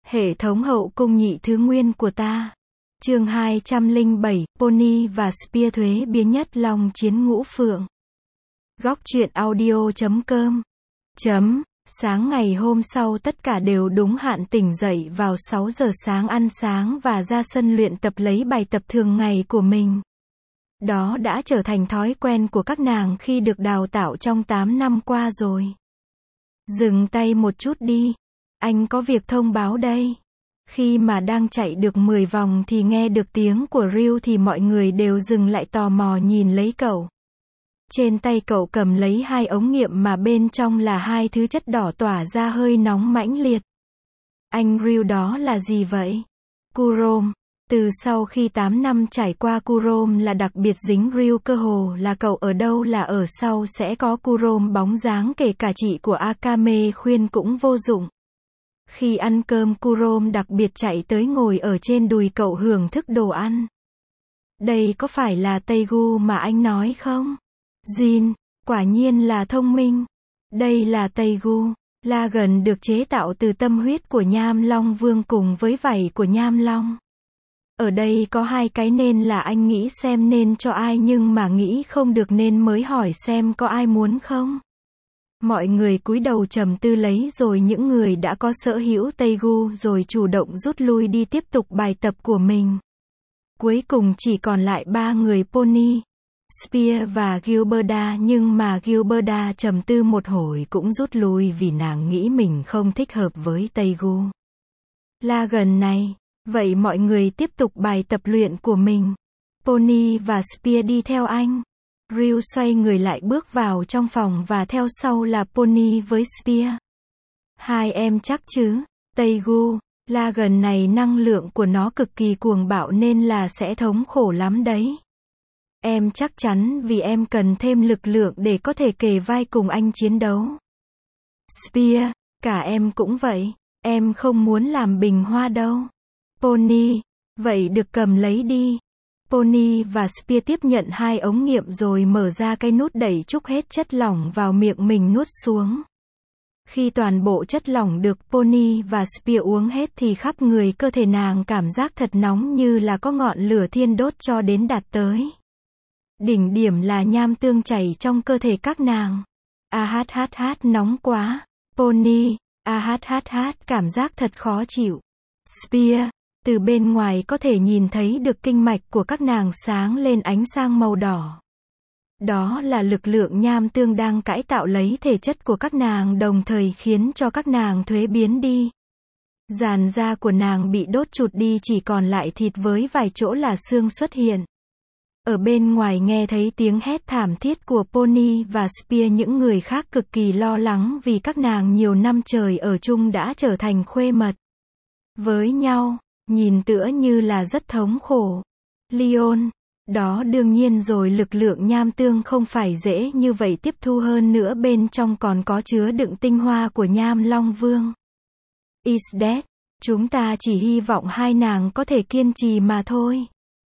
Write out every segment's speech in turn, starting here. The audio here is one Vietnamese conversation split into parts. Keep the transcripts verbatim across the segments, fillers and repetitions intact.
Hệ thống hậu cung nhị thứ nguyên của ta. Chương hai trăm lẻ bảy, Pony và Spear thuế biến nhất long chiến ngũ phượng. Góc truyện audio chấm com. Chấm. Sáng ngày hôm sau tất cả đều đúng hạn tỉnh dậy vào sáu giờ sáng ăn sáng và ra sân luyện tập lấy bài tập thường ngày của mình. Đó đã trở thành thói quen của các nàng khi được đào tạo trong tám năm qua rồi. Dừng tay một chút đi. Anh có việc thông báo đây. Khi mà đang chạy được mười vòng thì nghe được tiếng của Ryu thì mọi người đều dừng lại tò mò nhìn lấy cậu. Trên tay cậu cầm lấy hai ống nghiệm mà bên trong là hai thứ chất đỏ tỏa ra hơi nóng mãnh liệt. Anh Ryu, đó là gì vậy? Kurom. Từ sau khi tám năm trải qua Kurom là đặc biệt dính Ryu, cơ hồ là cậu ở đâu là ở sau sẽ có Kurom bóng dáng, kể cả chị của Akame khuyên cũng vô dụng. Khi ăn cơm Kurom đặc biệt chạy tới ngồi ở trên đùi cậu hưởng thức đồ ăn. Đây có phải là Teigu mà anh nói không? Jin, quả nhiên là thông minh. Đây là Teigu. Lagan được chế tạo từ tâm huyết của Nham Long Vương cùng với vảy của Nham Long. Ở đây có hai cái nên là anh nghĩ xem nên cho ai nhưng mà nghĩ không được nên mới hỏi xem có ai muốn không. Mọi người cúi đầu trầm tư lấy rồi những người đã có sở hữu Teigu rồi chủ động rút lui đi tiếp tục bài tập của mình. Cuối cùng chỉ còn lại ba người Pony, Spear và Gilberta, nhưng mà Gilberta trầm tư một hồi cũng rút lui vì nàng nghĩ mình không thích hợp với Teigu. Lagan này, vậy mọi người tiếp tục bài tập luyện của mình. Pony và Spear đi theo anh. Ryu xoay người lại bước vào trong phòng và theo sau là Pony với Spear. Hai em chắc chứ? Teigu, Lagan này năng lượng của nó cực kỳ cuồng bạo nên là sẽ thống khổ lắm đấy. Em chắc chắn vì em cần thêm lực lượng để có thể kề vai cùng anh chiến đấu. Spear, cả em cũng vậy, em không muốn làm bình hoa đâu. Pony, vậy được cầm lấy đi. Pony và Spear tiếp nhận hai ống nghiệm rồi mở ra cái nút đẩy trút hết chất lỏng vào miệng mình nuốt xuống. Khi toàn bộ chất lỏng được Pony và Spear uống hết thì khắp người cơ thể nàng cảm giác thật nóng như là có ngọn lửa thiên đốt cho đến đạt tới. Đỉnh điểm là nham tương chảy trong cơ thể các nàng. A hát hát hát nóng quá. Pony, a hát hát hát cảm giác thật khó chịu. Spear, từ bên ngoài có thể nhìn thấy được kinh mạch của các nàng sáng lên ánh sáng màu đỏ. Đó là lực lượng nham tương đang cải tạo lấy thể chất của các nàng đồng thời khiến cho các nàng thuế biến đi. Dàn da của nàng bị đốt chụt đi chỉ còn lại thịt với vài chỗ là xương xuất hiện. Ở bên ngoài nghe thấy tiếng hét thảm thiết của Pony và Spear, những người khác cực kỳ lo lắng vì các nàng nhiều năm trời ở chung đã trở thành khuê mật với nhau, nhìn tựa như là rất thống khổ. Leon, đó đương nhiên rồi, lực lượng nham tương không phải dễ như vậy tiếp thu, hơn nữa bên trong còn có chứa đựng tinh hoa của Nham Long Vương. Is dead, chúng ta chỉ hy vọng hai nàng có thể kiên trì mà thôi.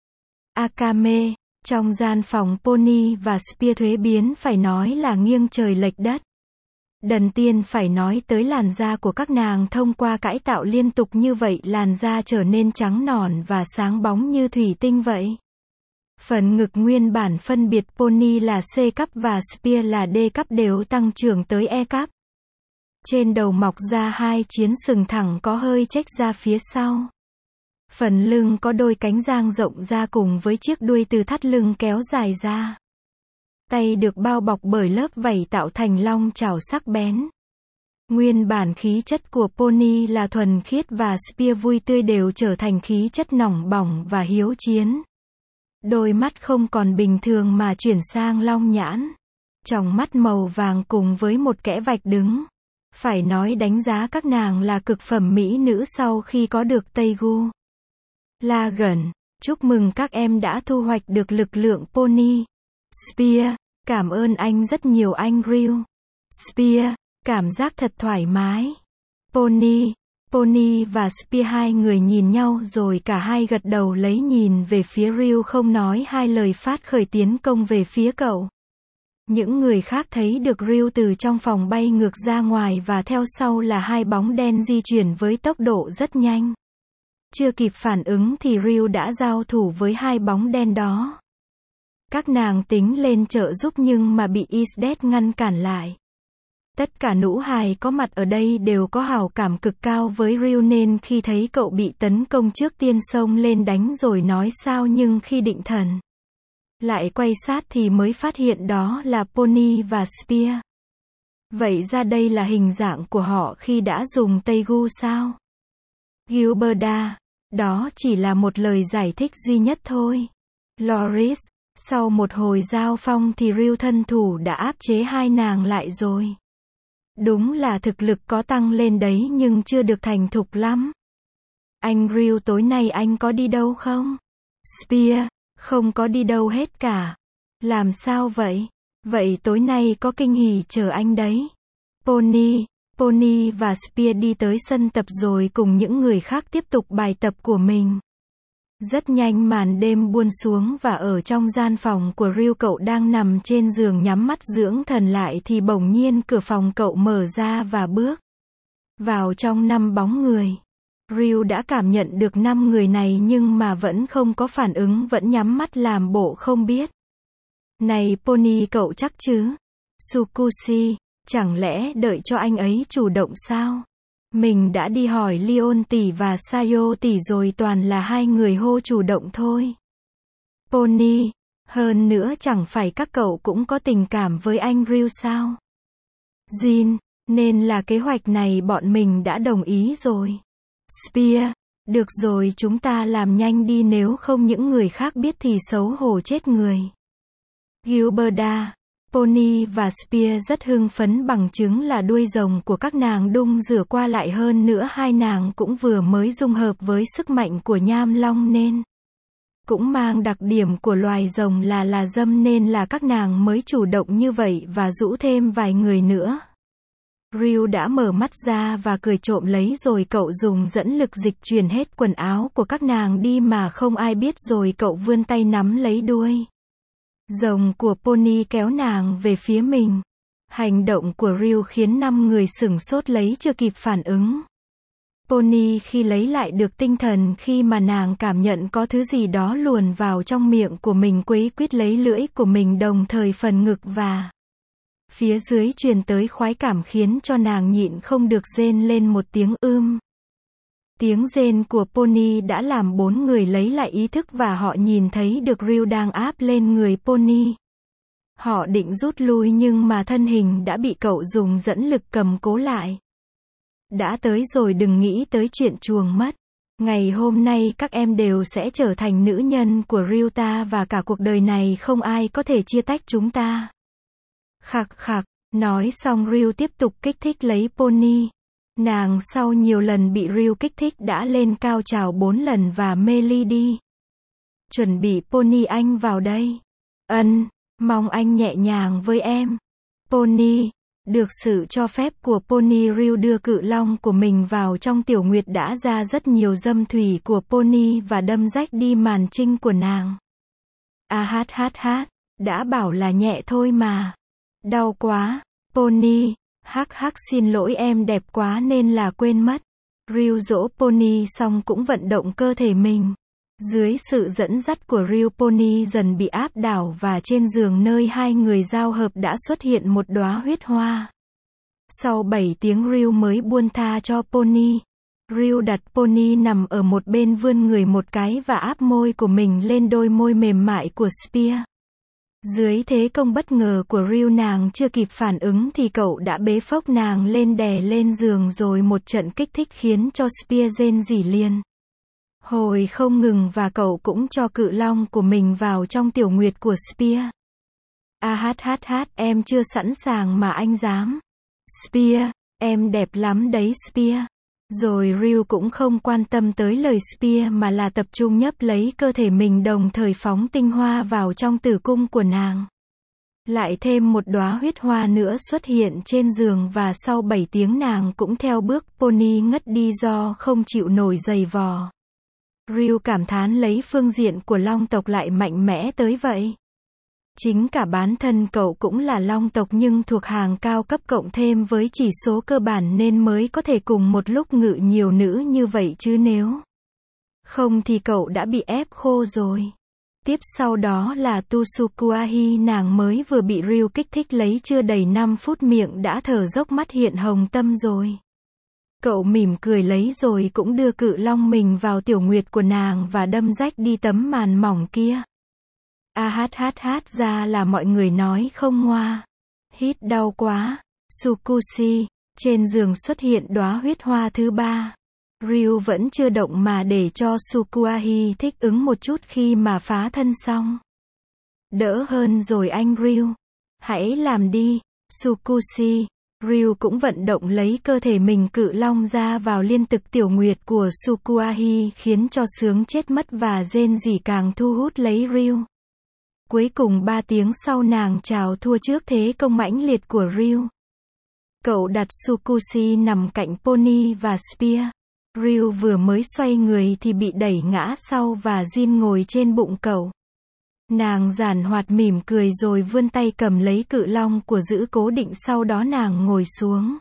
Akame, trong gian phòng Pony và Spear thuế biến phải nói là nghiêng trời lệch đất. Đần tiên phải nói tới làn da của các nàng thông qua cải tạo liên tục như vậy làn da trở nên trắng nõn và sáng bóng như thủy tinh vậy. Phần ngực nguyên bản phân biệt Pony là C cấp và Spear là D cấp đều tăng trưởng tới E cấp. Trên đầu mọc ra hai chiến sừng thẳng có hơi chếch ra phía sau. Phần lưng có đôi cánh dang rộng ra cùng với chiếc đuôi từ thắt lưng kéo dài ra. Tay được bao bọc bởi lớp vảy tạo thành long chảo sắc bén. Nguyên bản khí chất của Pony là thuần khiết và Spear vui tươi đều trở thành khí chất nóng bỏng và hiếu chiến. Đôi mắt không còn bình thường mà chuyển sang long nhãn. Tròng mắt màu vàng cùng với một kẽ vạch đứng. Phải nói đánh giá các nàng là cực phẩm mỹ nữ sau khi có được Teigu. Lagan, chúc mừng các em đã thu hoạch được lực lượng Pony. Spear, cảm ơn anh rất nhiều anh Ryu. Spear, cảm giác thật thoải mái. Pony, Pony và Spear hai người nhìn nhau rồi cả hai gật đầu lấy nhìn về phía Ryu, không nói hai lời phát khởi tiến công về phía cậu. Những người khác thấy được Ryu từ trong phòng bay ngược ra ngoài và theo sau là hai bóng đen di chuyển với tốc độ rất nhanh. Chưa kịp phản ứng thì Ryu đã giao thủ với hai bóng đen đó. Các nàng tính lên trợ giúp nhưng mà bị Isdet ngăn cản lại. Tất cả nữ hài có mặt ở đây đều có hảo cảm cực cao với Ryu nên khi thấy cậu bị tấn công trước tiên xông lên đánh rồi nói sao nhưng khi định thần lại quay sát thì mới phát hiện đó là Pony và Spear. Vậy ra đây là hình dạng của họ khi đã dùng Teigu sao? Gilberta, đó chỉ là một lời giải thích duy nhất thôi. Loris, sau một hồi giao phong thì Ryu thân thủ đã áp chế hai nàng lại rồi. Đúng là thực lực có tăng lên đấy nhưng chưa được thành thục lắm. Anh Ryu tối nay anh có đi đâu không? Spear, không có đi đâu hết cả. Làm sao vậy? Vậy tối nay có kinh hỉ chờ anh đấy. Pony, Pony và Spear đi tới sân tập rồi cùng những người khác tiếp tục bài tập của mình. Rất nhanh màn đêm buông xuống và ở trong gian phòng của Ryu cậu đang nằm trên giường nhắm mắt dưỡng thần lại thì bỗng nhiên cửa phòng cậu mở ra và bước vào trong năm bóng người. Ryu đã cảm nhận được năm người này nhưng mà vẫn không có phản ứng, vẫn nhắm mắt làm bộ không biết. Này Pony, cậu chắc chứ? Tsukushi, chẳng lẽ đợi cho anh ấy chủ động sao? Mình đã đi hỏi Leon tỷ và Sayo tỷ rồi, toàn là hai người hô chủ động thôi. Pony, hơn nữa chẳng phải các cậu cũng có tình cảm với anh Ryu sao? Jin, nên là kế hoạch này bọn mình đã đồng ý rồi. Spear, được rồi chúng ta làm nhanh đi nếu không những người khác biết thì xấu hổ chết người. Gilberta, Pony và Spear rất hưng phấn, bằng chứng là đuôi rồng của các nàng đung rửa qua lại, hơn nữa hai nàng cũng vừa mới dung hợp với sức mạnh của nham long nên cũng mang đặc điểm của loài rồng là là dâm nên là các nàng mới chủ động như vậy và rũ thêm vài người nữa. Ryu đã mở mắt ra và cười trộm lấy rồi cậu dùng dẫn lực dịch chuyển hết quần áo của các nàng đi mà không ai biết rồi cậu vươn tay nắm lấy đuôi rồng của Pony kéo nàng về phía mình. Hành động của Ryu khiến năm người sửng sốt lấy chưa kịp phản ứng. Pony khi lấy lại được tinh thần khi mà nàng cảm nhận có thứ gì đó luồn vào trong miệng của mình, quấy quýt lấy lưỡi của mình, đồng thời phần ngực và phía dưới truyền tới khoái cảm khiến cho nàng nhịn không được rên lên một tiếng ưm. Tiếng rên của Pony đã làm bốn người lấy lại ý thức và họ nhìn thấy được Ryu đang áp lên người Pony. Họ định rút lui nhưng mà thân hình đã bị cậu dùng dẫn lực cầm cố lại. Đã tới rồi, đừng nghĩ tới chuyện chuồng mất. Ngày hôm nay các em đều sẽ trở thành nữ nhân của Ryu ta và cả cuộc đời này không ai có thể chia tách chúng ta. Khạc khạc, nói xong Ryu tiếp tục kích thích lấy Pony. Nàng sau nhiều lần bị Ryu kích thích đã lên cao trào bốn lần và mê ly đi. Chuẩn bị Pony, anh vào đây. Ân, mong anh nhẹ nhàng với em. Pony, được sự cho phép của Pony, Ryu đưa cự long của mình vào trong tiểu nguyệt đã ra rất nhiều dâm thủy của Pony và đâm rách đi màn trinh của nàng. A hát hát hát, đã bảo là nhẹ thôi mà. Đau quá, Pony. Hắc hắc, xin lỗi em đẹp quá nên là quên mất. Ryu dỗ Pony xong cũng vận động cơ thể mình. Dưới sự dẫn dắt của Ryu, Pony dần bị áp đảo và trên giường nơi hai người giao hợp đã xuất hiện một đóa huyết hoa. Sau bảy tiếng Ryu mới buông tha cho Pony. Ryu đặt Pony nằm ở một bên, vươn người một cái và áp môi của mình lên đôi môi mềm mại của Spear. Dưới thế công bất ngờ của Ryu, nàng chưa kịp phản ứng thì cậu đã bế phốc nàng lên đè lên giường rồi một trận kích thích khiến cho Spear rên rỉ liền hồi không ngừng và cậu cũng cho cự long của mình vào trong tiểu nguyệt của Spear. A hát hát hát, em chưa sẵn sàng mà anh dám. Spear, em đẹp lắm đấy Spear. Rồi Ryu cũng không quan tâm tới lời Spear mà là tập trung nhấp lấy cơ thể mình, đồng thời phóng tinh hoa vào trong tử cung của nàng. Lại thêm một đóa huyết hoa nữa xuất hiện trên giường và sau bảy tiếng nàng cũng theo bước Pony ngất đi do không chịu nổi giày vò. Ryu cảm thán lấy phương diện của long tộc lại mạnh mẽ tới vậy. Chính cả bản thân cậu cũng là long tộc nhưng thuộc hàng cao cấp cộng thêm với chỉ số cơ bản nên mới có thể cùng một lúc ngự nhiều nữ như vậy chứ nếu không thì cậu đã bị ép khô rồi. Tiếp sau đó là Tsukuahi, nàng mới vừa bị Ryu kích thích lấy chưa đầy năm phút miệng đã thở dốc mắt hiện hồng tâm rồi. Cậu mỉm cười lấy rồi cũng đưa cự long mình vào tiểu nguyệt của nàng và đâm rách đi tấm màn mỏng kia. A hát hát hát ra là mọi người nói không ngoa. Hít đau quá. Tsukushi, trên giường xuất hiện đóa huyết hoa thứ ba. Ryu vẫn chưa động mà để cho Tsukuahi thích ứng một chút khi mà phá thân xong. Đỡ hơn rồi anh Ryu. Hãy làm đi, Tsukushi. Ryu cũng vận động lấy cơ thể mình cự long ra vào liên tục tiểu nguyệt của Tsukuahi khiến cho sướng chết mất và rên rỉ càng thu hút lấy Ryu. Cuối cùng ba tiếng sau nàng chào thua trước thế công mãnh liệt của Ryu. Cậu đặt Tsukushi nằm cạnh Pony và Spear. Ryu vừa mới xoay người thì bị đẩy ngã sau và Jin ngồi trên bụng cậu. Nàng giản hoạt mỉm cười rồi vươn tay cầm lấy cự long của giữ cố định sau đó nàng ngồi xuống.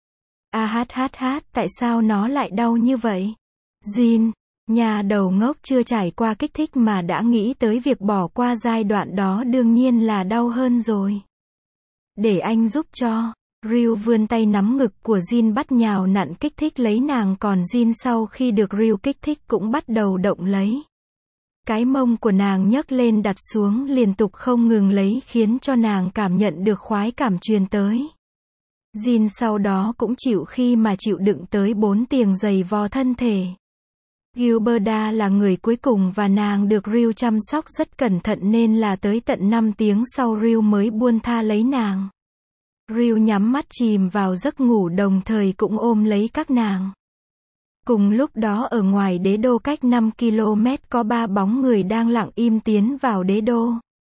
A hát hát hát, tại sao nó lại đau như vậy? Jin, nhà đầu ngốc chưa trải qua kích thích mà đã nghĩ tới việc bỏ qua giai đoạn đó đương nhiên là đau hơn rồi. Để anh giúp cho. Ryu vươn tay nắm ngực của Jin bắt nhào nặn kích thích lấy nàng còn Jin sau khi được Ryu kích thích cũng bắt đầu động lấy. Cái mông của nàng nhấc lên đặt xuống liên tục không ngừng lấy khiến cho nàng cảm nhận được khoái cảm truyền tới. Jin sau đó cũng chịu khi mà chịu đựng tới bốn tiếng giày vò thân thể. Gilberta là người cuối cùng và nàng được Ryu chăm sóc rất cẩn thận nên là tới tận năm tiếng sau Ryu mới buông tha lấy nàng. Ryu nhắm mắt chìm vào giấc ngủ đồng thời cũng ôm lấy các nàng. Cùng lúc đó ở ngoài đế đô cách năm ki lô mét có ba bóng người đang lặng im tiến vào đế đô.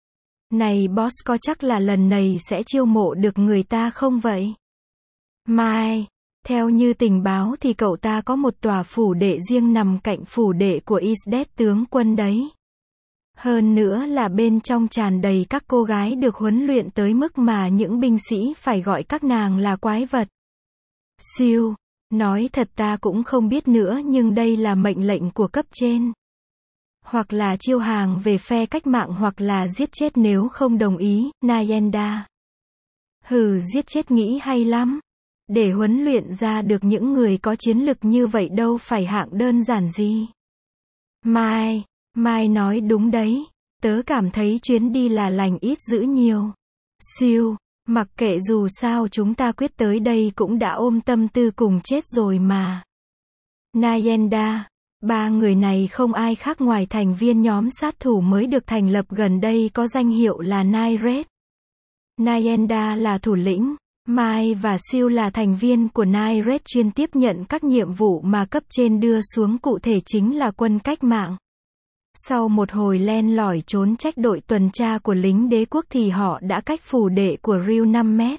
Này boss, có chắc là lần này sẽ chiêu mộ được người ta không vậy? Mai, theo như tình báo thì cậu ta có một tòa phủ đệ riêng nằm cạnh phủ đệ của Isdet tướng quân đấy. Hơn nữa là bên trong tràn đầy các cô gái được huấn luyện tới mức mà những binh sĩ phải gọi các nàng là quái vật. Siêu, nói thật ta cũng không biết nữa nhưng đây là mệnh lệnh của cấp trên. Hoặc là chiêu hàng về phe cách mạng hoặc là giết chết nếu không đồng ý, Nayenda. Hừ, giết chết nghĩ hay lắm. Để huấn luyện ra được những người có chiến lực như vậy đâu phải hạng đơn giản gì. Mai, Mai nói đúng đấy. Tớ cảm thấy chuyến đi là lành ít dữ nhiều. Siêu, mặc kệ dù sao chúng ta quyết tới đây cũng đã ôm tâm tư cùng chết rồi mà. Nayenda, ba người này không ai khác ngoài thành viên nhóm sát thủ mới được thành lập gần đây có danh hiệu là Naired. Nayenda là thủ lĩnh. Mai và Siêu là thành viên của Naired chuyên tiếp nhận các nhiệm vụ mà cấp trên đưa xuống, cụ thể chính là quân cách mạng. Sau một hồi len lỏi trốn trách đội tuần tra của lính đế quốc thì họ đã cách phủ đệ của Ryu năm mét.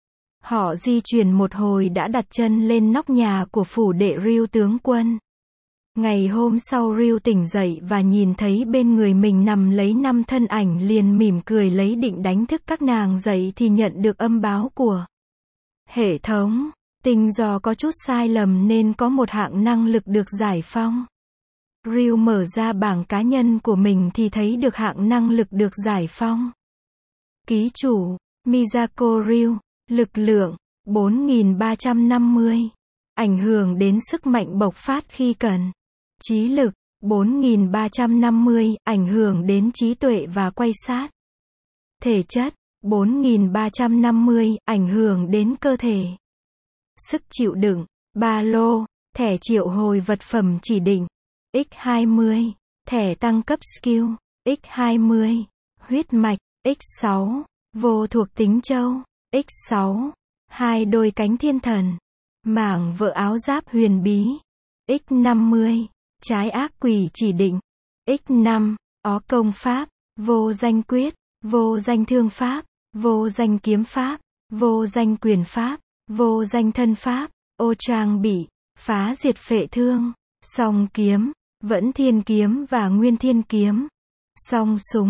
Họ di chuyển một hồi đã đặt chân lên nóc nhà của phủ đệ Ryu tướng quân. Ngày hôm sau Ryu tỉnh dậy và nhìn thấy bên người mình nằm lấy năm thân ảnh liền mỉm cười lấy định đánh thức các nàng dậy thì nhận được âm báo của hệ thống. Tình do có chút sai lầm nên có một hạng năng lực được giải phóng. Ryu mở ra bảng cá nhân của mình thì thấy được hạng năng lực được giải phóng. Ký chủ, Miyako Ryu, lực lượng, bốn nghìn ba trăm năm mươi. Ảnh hưởng đến sức mạnh bộc phát khi cần. Trí lực, bốn nghìn ba trăm năm mươi, ảnh hưởng đến trí tuệ và quay sát. Thể chất, bốn nghìn ba trăm năm mươi, ảnh hưởng đến cơ thể. Sức chịu đựng, ba lô, thẻ triệu hồi vật phẩm chỉ định. nhân hai mươi, thẻ tăng cấp skill, nhân hai mươi, huyết mạch, nhân sáu, vô thuộc tính châu, nhân sáu, hai đôi cánh thiên thần, mảng vỡ áo giáp huyền bí, nhân năm mươi, trái ác quỷ chỉ định, nhân năm, ó công pháp, vô danh quyết, vô danh thương pháp, vô danh kiếm pháp, vô danh quyền pháp, vô danh thân pháp, ô trang bị, phá diệt phệ thương, song kiếm, vẫn thiên kiếm và nguyên thiên kiếm, song súng,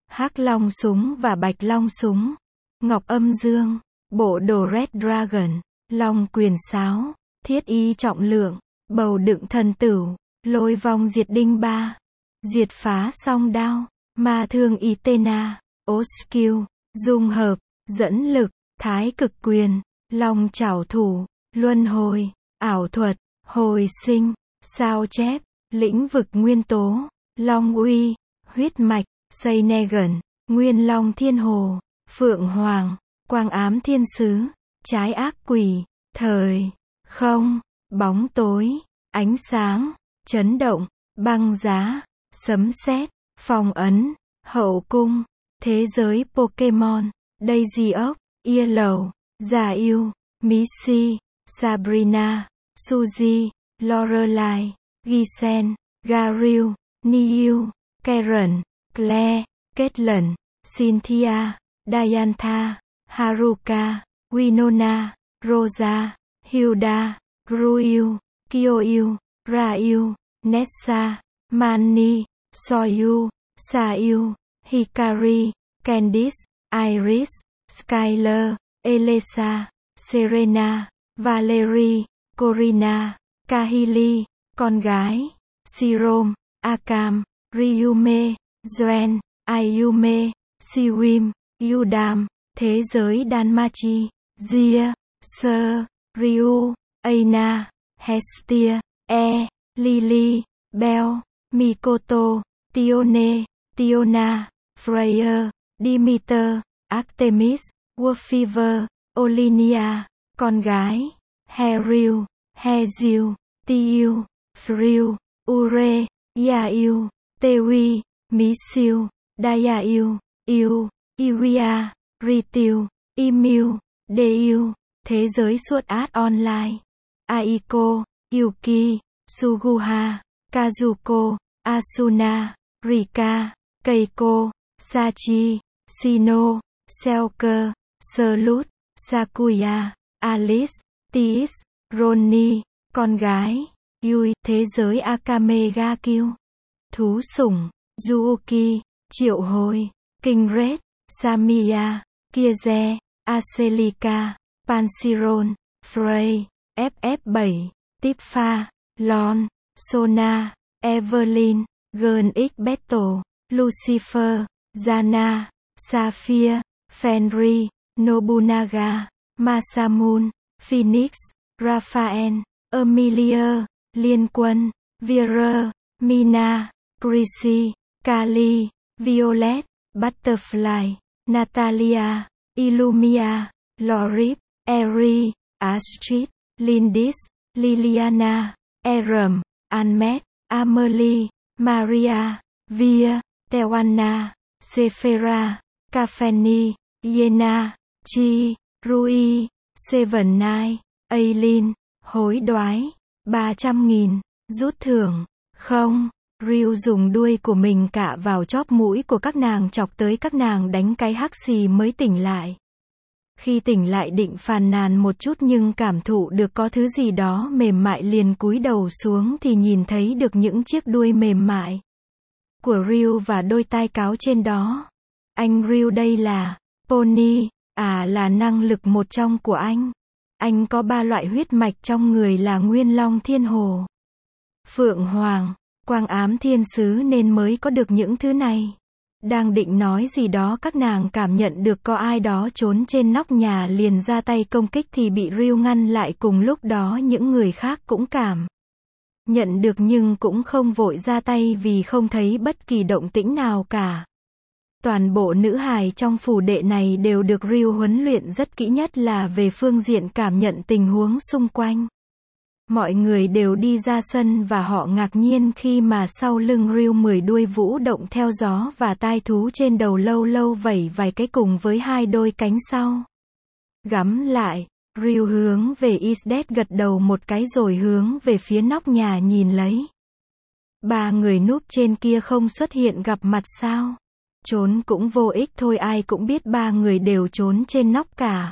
Hắc long súng và bạch long súng. Ngọc âm dương. Bộ đồ Red Dragon. Long quyền sáo. Thiết y trọng lượng. Bầu đựng thần tửu. Lôi vong diệt đinh ba. Diệt phá song đao. Ma thương Itena. Oskill. Dung hợp. Dẫn lực. Thái cực quyền. Long trảo thủ. Luân hồi. Ảo thuật. Hồi sinh. Sao chép. Lĩnh vực nguyên tố. Long uy. Huyết mạch. Seinegan. Nguyên long thiên hồ. Phượng hoàng. Quang ám thiên sứ. Trái ác quỷ. Thời. Không. Bóng tối. Ánh sáng. Chấn động. Băng giá. Sấm sét. Phong ấn. Hậu cung. Thế giới Pokemon. Daisy Oak. Yellow. Giả yêu. Missy. Sabrina. Suzy. Lorelai. Gisen. Garil. Niu. Karen. Claire. Caitlyn. Cynthia. Diantha. Haruka. Winona. Rosa. Hilda. Gruil. Kyoil. Rail. Nessa. Manny. Soyu. Sayu. Hikari. Candice. Iris. Skyler. Elesa. Serena. Valerie. Corina. Kahili. Con gái. Serum. Akam. Ryume. Joen. Ayume. Siwim. Yudam. Thế giới Danmachi. Zia. Sir. Ryu. Aina. Hestia. E. Lily. Bell. Mikoto. Tione. Tiona. Freya. Demeter. Artemis. Wolfiver. Olinia. Con gái. Heril. Hezil. Tiu. Frill. Ure. Yail. Tewi. Misil. Dayail. Il. Iwia. Ritil. Email. Deil. Thế giới Sword Art Online. Aiko. Yuki. Suguha. Kazuko. Asuna. Rika. Keiko. Sachi. Shino. Selker. Slut. Sakuya. Alice. Tis. Ronnie. Con gái. Yui. Thế giới Akame ga Kill. Thú sủng. Yuuki. Triệu hồi. Kingred. Samia. Kieze. Aselika. Pansiron. Frey. ép ép bảy. Tifa. Lon. Sona. Evelyn. Girl X Battle. Lucifer. Zana. Sapphire. Fenry. Nobunaga. Masamune. Phoenix. Raphael. Emilia. Liên quân. Vera. Mina. Chrissy. Kali. Violet. Butterfly. Natalia. Illumia. Lorip. Eri. Astrid. Lindis. Liliana. Aram. Anmet. Amelie. Maria. Via. Tewana. Sephora. Cafeni. Yena. Chi. Rui. Seven Nine. Aileen. Hối đoái. ba trăm nghìn. Rút thưởng. Không. Ryu dùng đuôi của mình cạ vào chóp mũi của các nàng chọc tới các nàng đánh cái hắc xì mới tỉnh lại. Khi tỉnh lại định phàn nàn một chút nhưng cảm thụ được có thứ gì đó mềm mại liền cúi đầu xuống thì nhìn thấy được những chiếc đuôi mềm mại của Ryu và đôi tai cáo trên đó. Anh Ryu đây là pony, à là năng lực một trong của anh. Anh có ba loại huyết mạch trong người là Nguyên Long Thiên Hồ, Phượng Hoàng, Quang Ám Thiên Sứ nên mới có được những thứ này. Đang định nói gì đó các nàng cảm nhận được có ai đó trốn trên nóc nhà liền ra tay công kích thì bị Ryu ngăn lại, cùng lúc đó những người khác cũng cảm nhận được nhưng cũng không vội ra tay vì không thấy bất kỳ động tĩnh nào cả. Toàn bộ nữ hài trong phủ đệ này đều được Ryu huấn luyện rất kỹ, nhất là về phương diện cảm nhận tình huống xung quanh. Mọi người đều đi ra sân và họ ngạc nhiên khi mà sau lưng Ryu mười đuôi vũ động theo gió và tai thú trên đầu lâu lâu vẩy vài cái cùng với hai đôi cánh sau gắm lại. Ryu hướng về Isdet gật đầu một cái rồi hướng về phía nóc nhà nhìn lấy. Ba người núp trên kia không xuất hiện gặp mặt sao? Trốn cũng vô ích thôi, ai cũng biết ba người đều trốn trên nóc cả.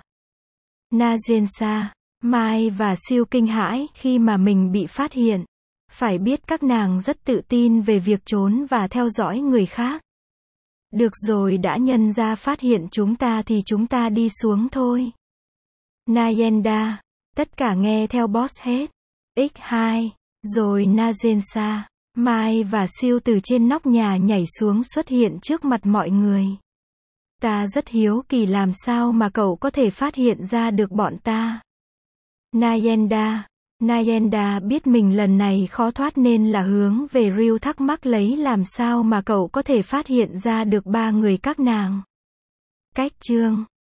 Najensa, Mai và siêu kinh hãi khi mà mình bị phát hiện. Phải biết các nàng rất tự tin về việc trốn và theo dõi người khác. Được rồi, đã nhân ra phát hiện chúng ta thì chúng ta đi xuống thôi. Nayenda. Tất cả nghe theo boss hết. nhân hai. Rồi Najensa, Mai và Siêu từ trên nóc nhà nhảy xuống xuất hiện trước mặt mọi người. Ta rất hiếu kỳ làm sao mà cậu có thể phát hiện ra được bọn ta. Nayenda. Nayenda biết mình lần này khó thoát nên là hướng về Ryu thắc mắc lấy làm sao mà cậu có thể phát hiện ra được ba người các nàng. Cách chương